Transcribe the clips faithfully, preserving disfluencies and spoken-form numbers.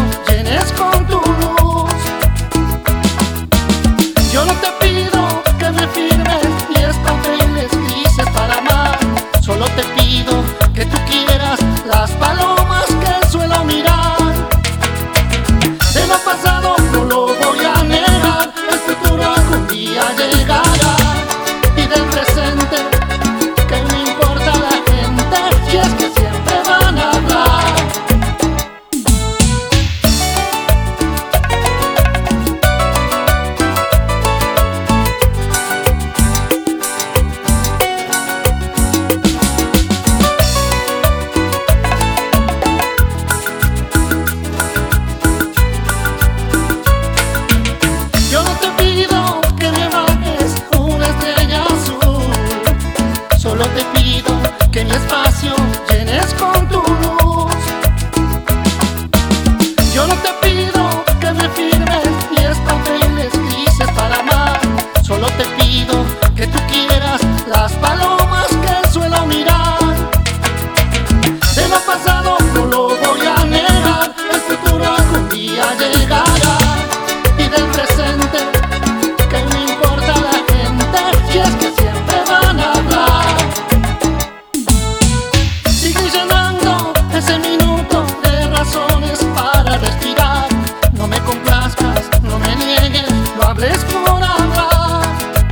llenes con tu luz. Yo no te pido que me firmes diez papeles grises para amar. Solo te pido que tú quieras las palomas que suelo mirar. De lo pasado no lo voy a negar, el futuro algún día llegará. Y del presente, que me importa la gente, si es que siempre van a hablar. Yo no te pido que me bajes una estrella azul, solo te pido que mi espacio llenes con tu luz. Yo no te pido que me firmes diez papeles grises para amar. Solo te pido que tú quieras las palomas que suelo mirar. De lo pasado no lo voy a negar, el futuro algún día llegará. Y del presente, que me importa la gente, si es que siempre van a hablar. Sigue llenando ese minuto de razones para respirar. No me complazcas, no me niegues, no hables por hablar.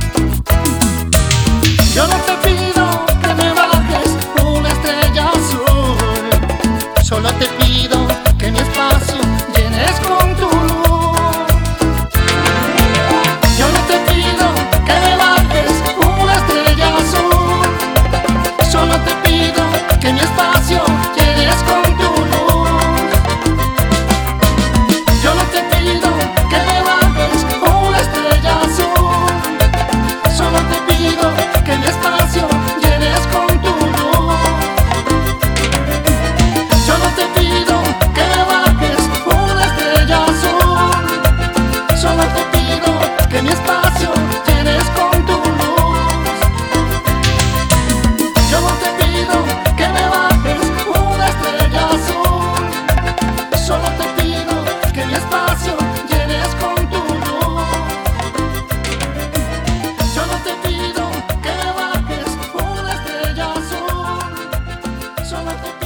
Yo no te pido que me bajes una estrella azul, solo te pido que mi espacio llenes con tu luz. Yo no te pido que me bajes una estrella azul, solo te pido que mi espacio llenes con tu luz. Yo no te pido que me bajes una estrella azul, solo te pido que mi espacio llenes con tu luz. Yo no te pido que me bajes una estrella azul, solo te pido que mi espacio llenes con tu luz. Yo no te pido que me bajes una estrella azul, solo te pido que mi espacio llenes con tu luz. Yo no te pido que me bajes una estrella azul, solo te